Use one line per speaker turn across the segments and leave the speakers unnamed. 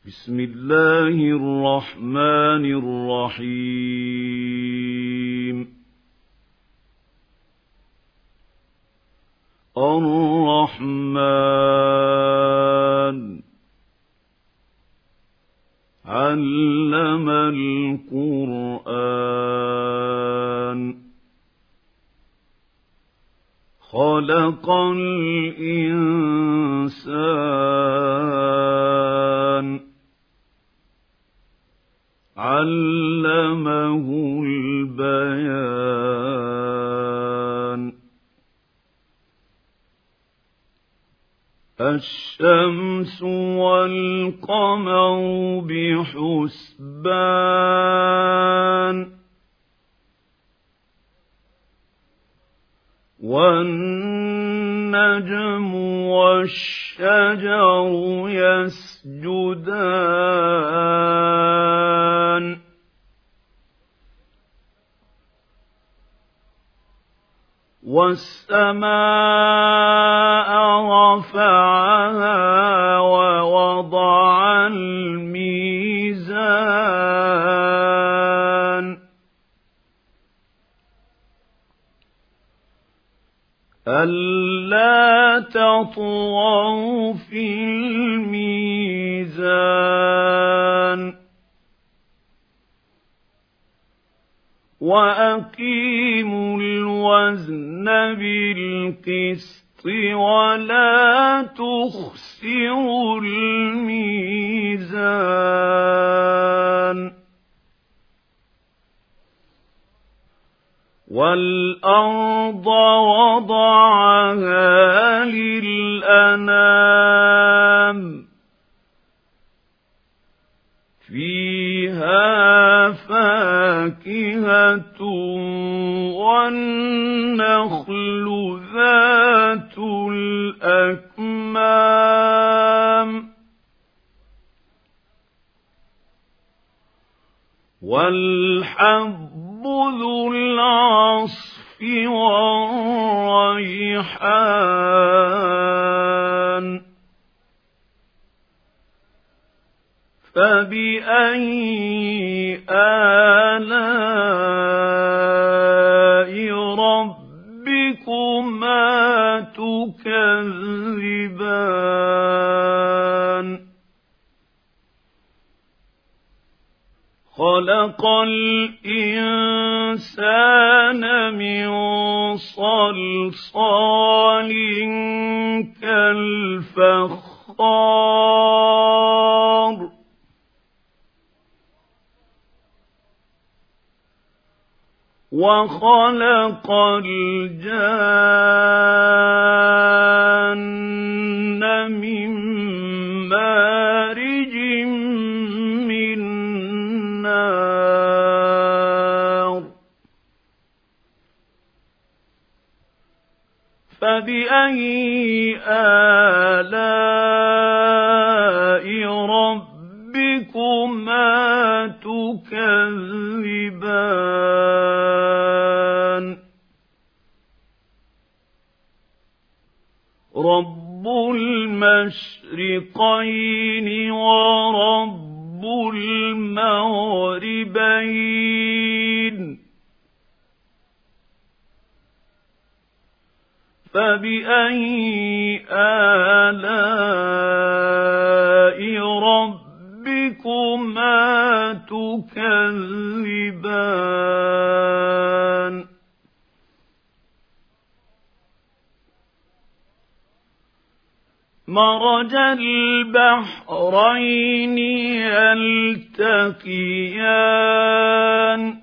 بسم الله الرحمن الرحيم الرحمن علم القرآن خلق الإنسان علمه البيان الشمس والقمر بحسبان والنجم والشجر يسجدان والسماء رفعها ووضع الميزان ألا تطغوا في الميزان وأقيموا الوزن بالقسط ولا تخسروا الميزان والأرض وضعها للأنام فيها فاكهة والنخل ذات الأكمام والحب ذو العصف والريحان فبأي آلاء ربكما تكذبان خلق الإنسان من صلصال كالفخار وخلق الجان من مارج من نار فبأي آلاء ربكما تكذبان رب المشرقين ورب المغربين فبأي آلاء ربكما تكذبان مرج البحرين يلتقيان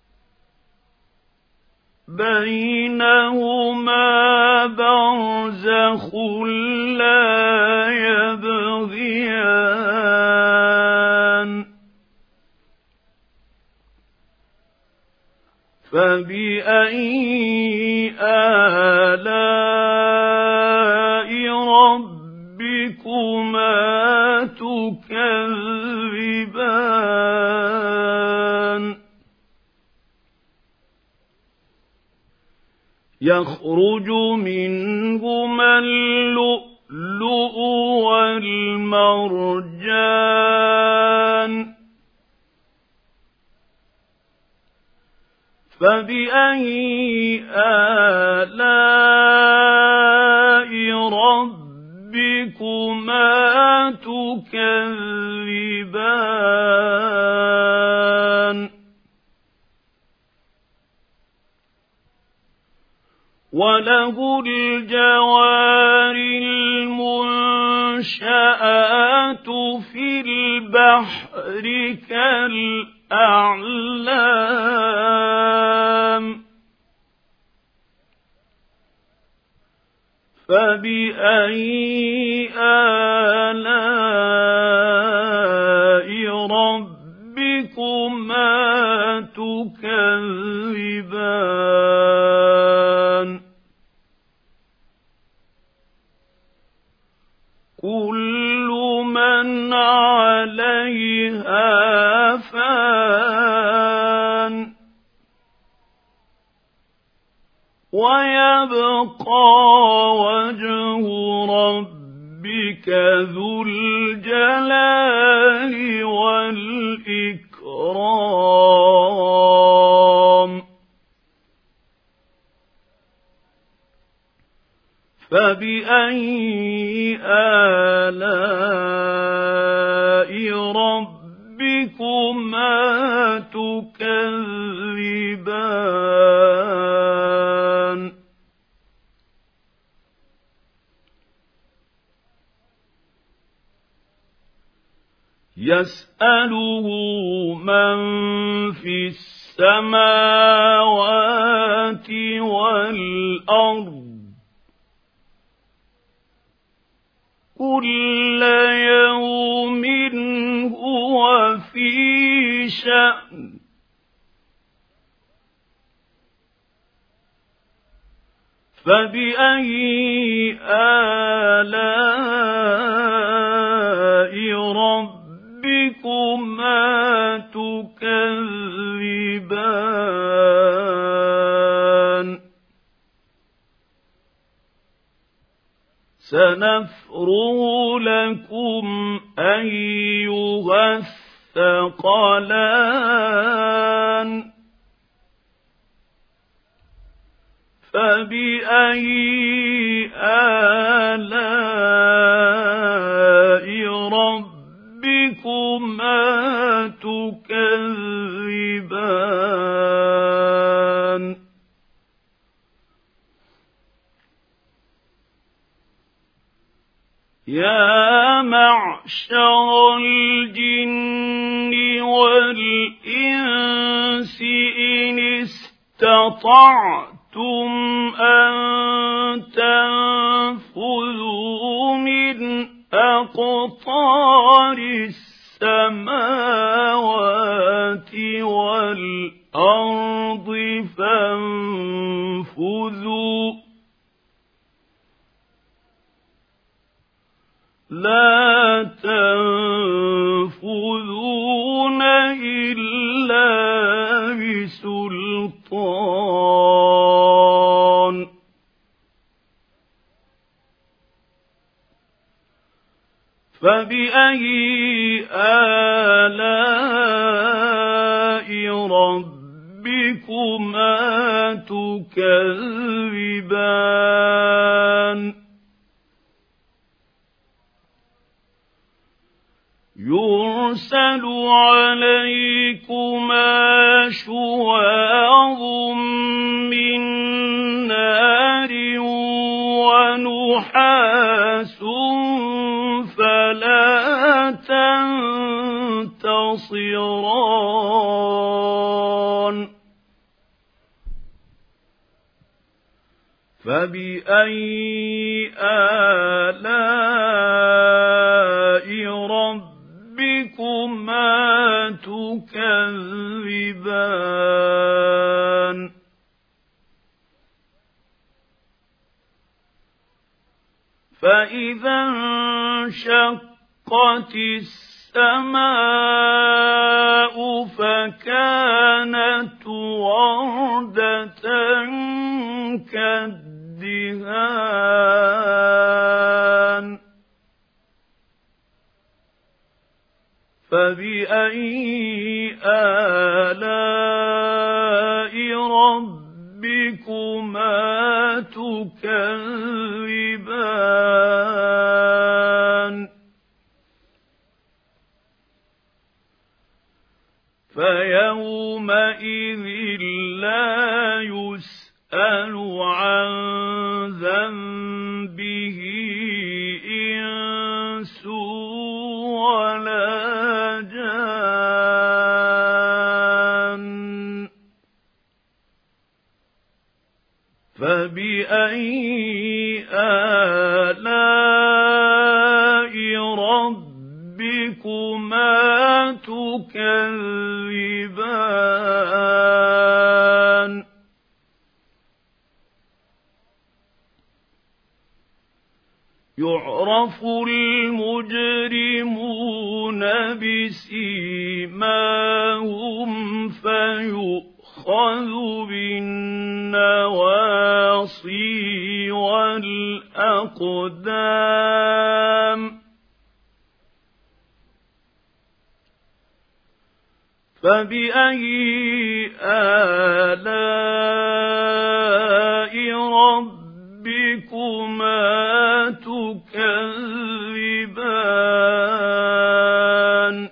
بينهما برزخ لا يبغيان فبأي آلاء ربكما تكذبان يخرج منهما اللؤلؤ والمرجان فبأي آلاء ربكما تكذبان وله الجوار المنشآت في البحر كالأعلام فبأي آلاء ربكما تكذبان كل من عليها فان ويبقى وجه ربك ذو الجلال والإكرام فبأي آلاء ربكما تكذبان يسأله من في السماوات والأرض كل يوم هو في شأن فبأي آلاء ربكما تكذبان سنفرغ لكم أيها الثقلان فبأي آلاء ربكما تكذبان يا معشر الجن والإنس إن استطعتم أن تنفذوا من أقطار السماوات والأرض فانفذوا لا تنفذون إلا بسلطان فبأي آلاء ربكما تكذبان يرسل عليكما شواظ من نار ونحاس فلا تنتصران فبأي آلاء ربكما تكذبان فإذا انشقت السماء فكانت وردة كالدهان فبأي آلاء ربكما تكذبان فيومئذ لا يسأل عن ذنبه إنس ولا جان فبأي آلاء ربكما تكذبان يعرف المجرمون بسيماهم فيؤخذ بالنواصي والأقدام فبأي آلاء ربكما تكذبان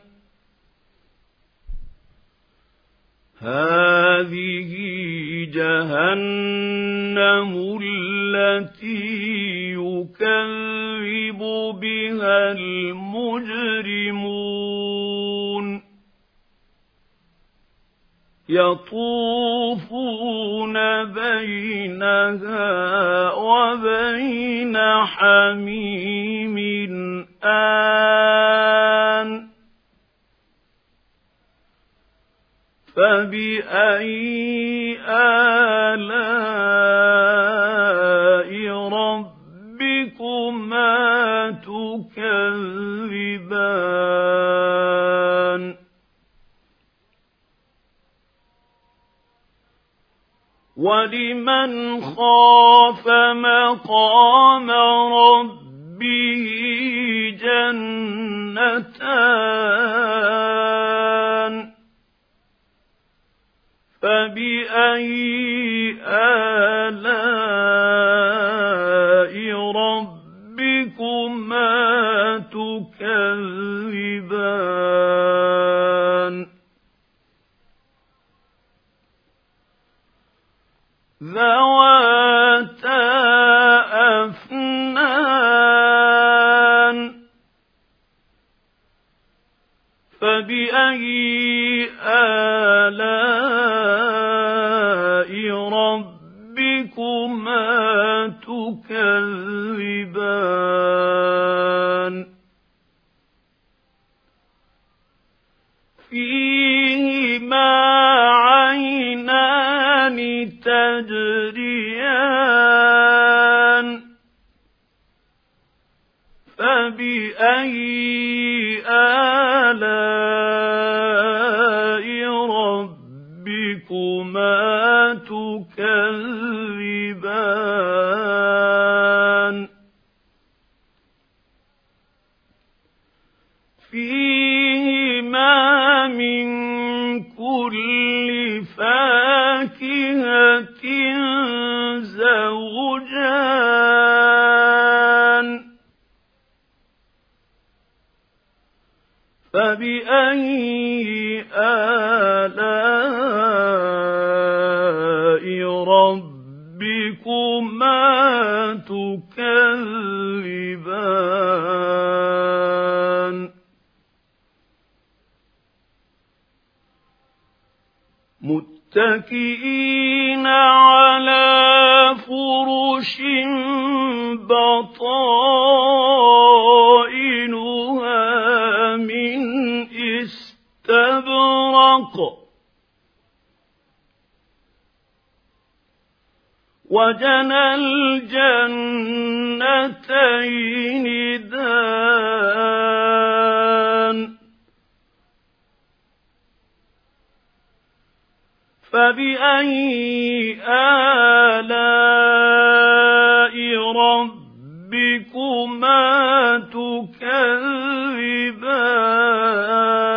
هذه جهنم التي يكذب بها المجرمون يطوفون بينها وبين حميم آن فبأي آلاء ربكما تكذبان ولمن خاف مقام ربه جنتان فبأي آلاء ربكما تكذبان ذواتا أفنان فبأي آلاء ربكما تكذبان فيهما عينان تجريان فبأي آلاء ربكما تكذبان فيهما من كل فاكهة زوجان فبأي آلاء ربكما تكذبان متكئين على فرش بطائنها من استبرق وجنى الجنتين دان فبأي آلاء ربكما تكذبان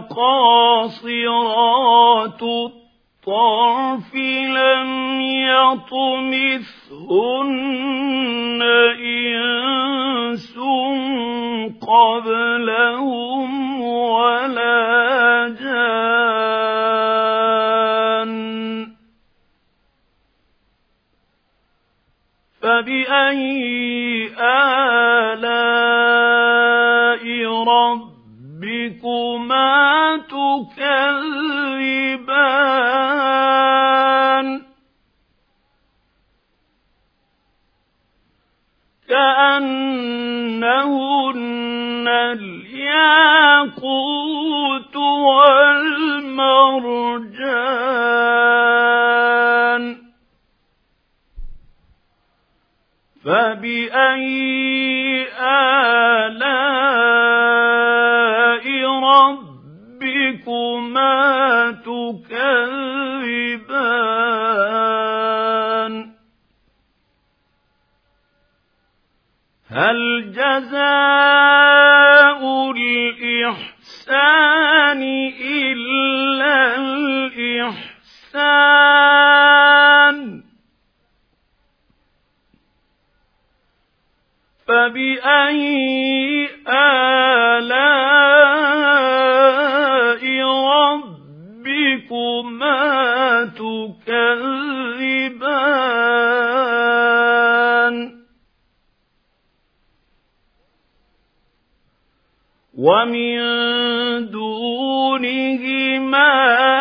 قاصرات الطرف لم يطمثهن إنس قبلهم ولا جان فبأي آلاء ربكما تكذبان كأنهن الياقوت والمرجان فبأي آلاء ربكما تكذبان هل جزاء الإحسان إلا الإحسان فبأي آلاء ربكما تكذبان ومن دونهما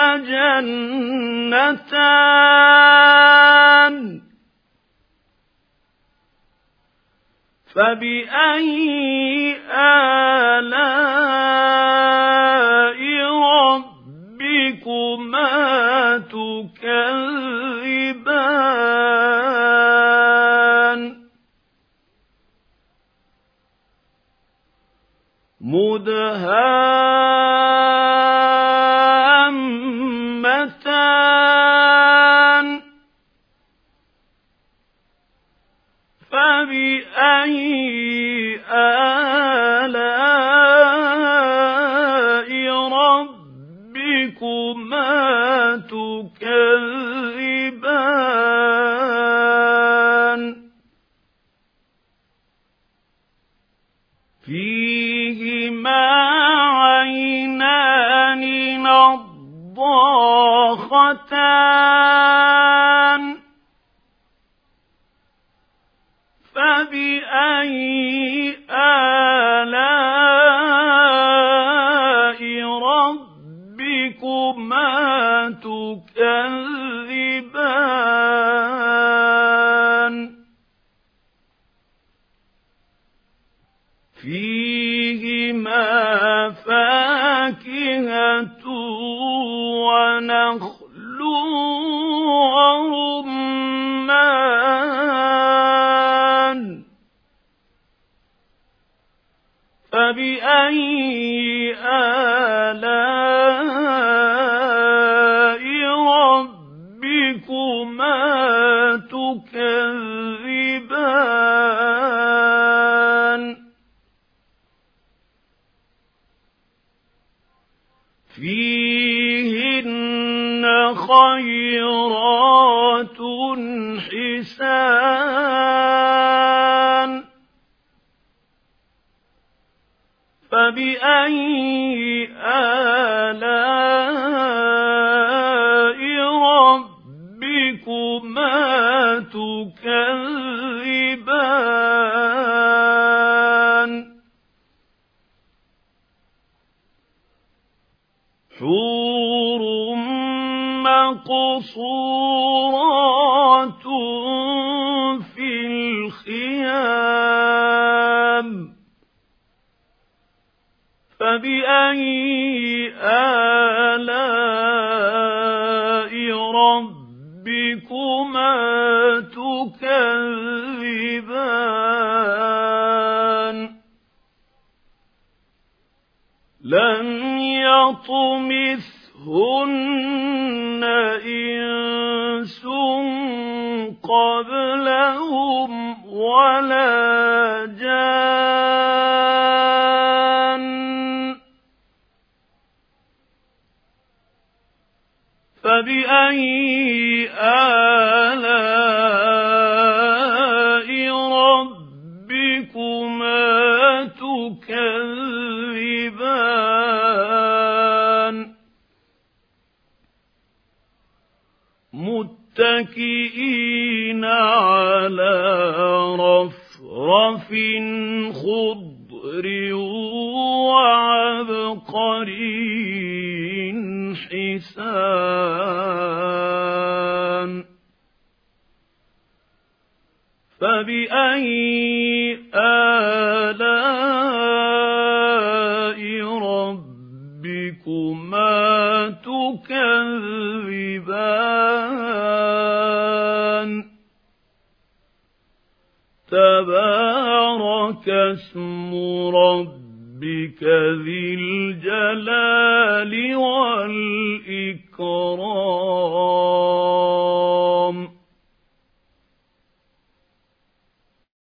جنتان فبأي آلاء ربكما تكذبان مدهامتان فبأي آلاء ربكما تكذبان فيهما عينان نضاختان فبأي آلاء ربكما تكذبان فيهما فاكهة ونخل ورمان فبأي آلاء ربكما تكذبان فيهن خيرات حسان فبأي آلاء ربكما تكذبان حور مقصورات في الخيام فبأي آلاء ربكما تكذبان لم يطمثهن إنس قبلهم ولا جان فبأي آلاء ربكما تكذبان متكئين على رفرف خضر وعبقري حسان فبأي آلاء ربكما تكذبان تبارك اسم ربك ذي الجلال والإكرام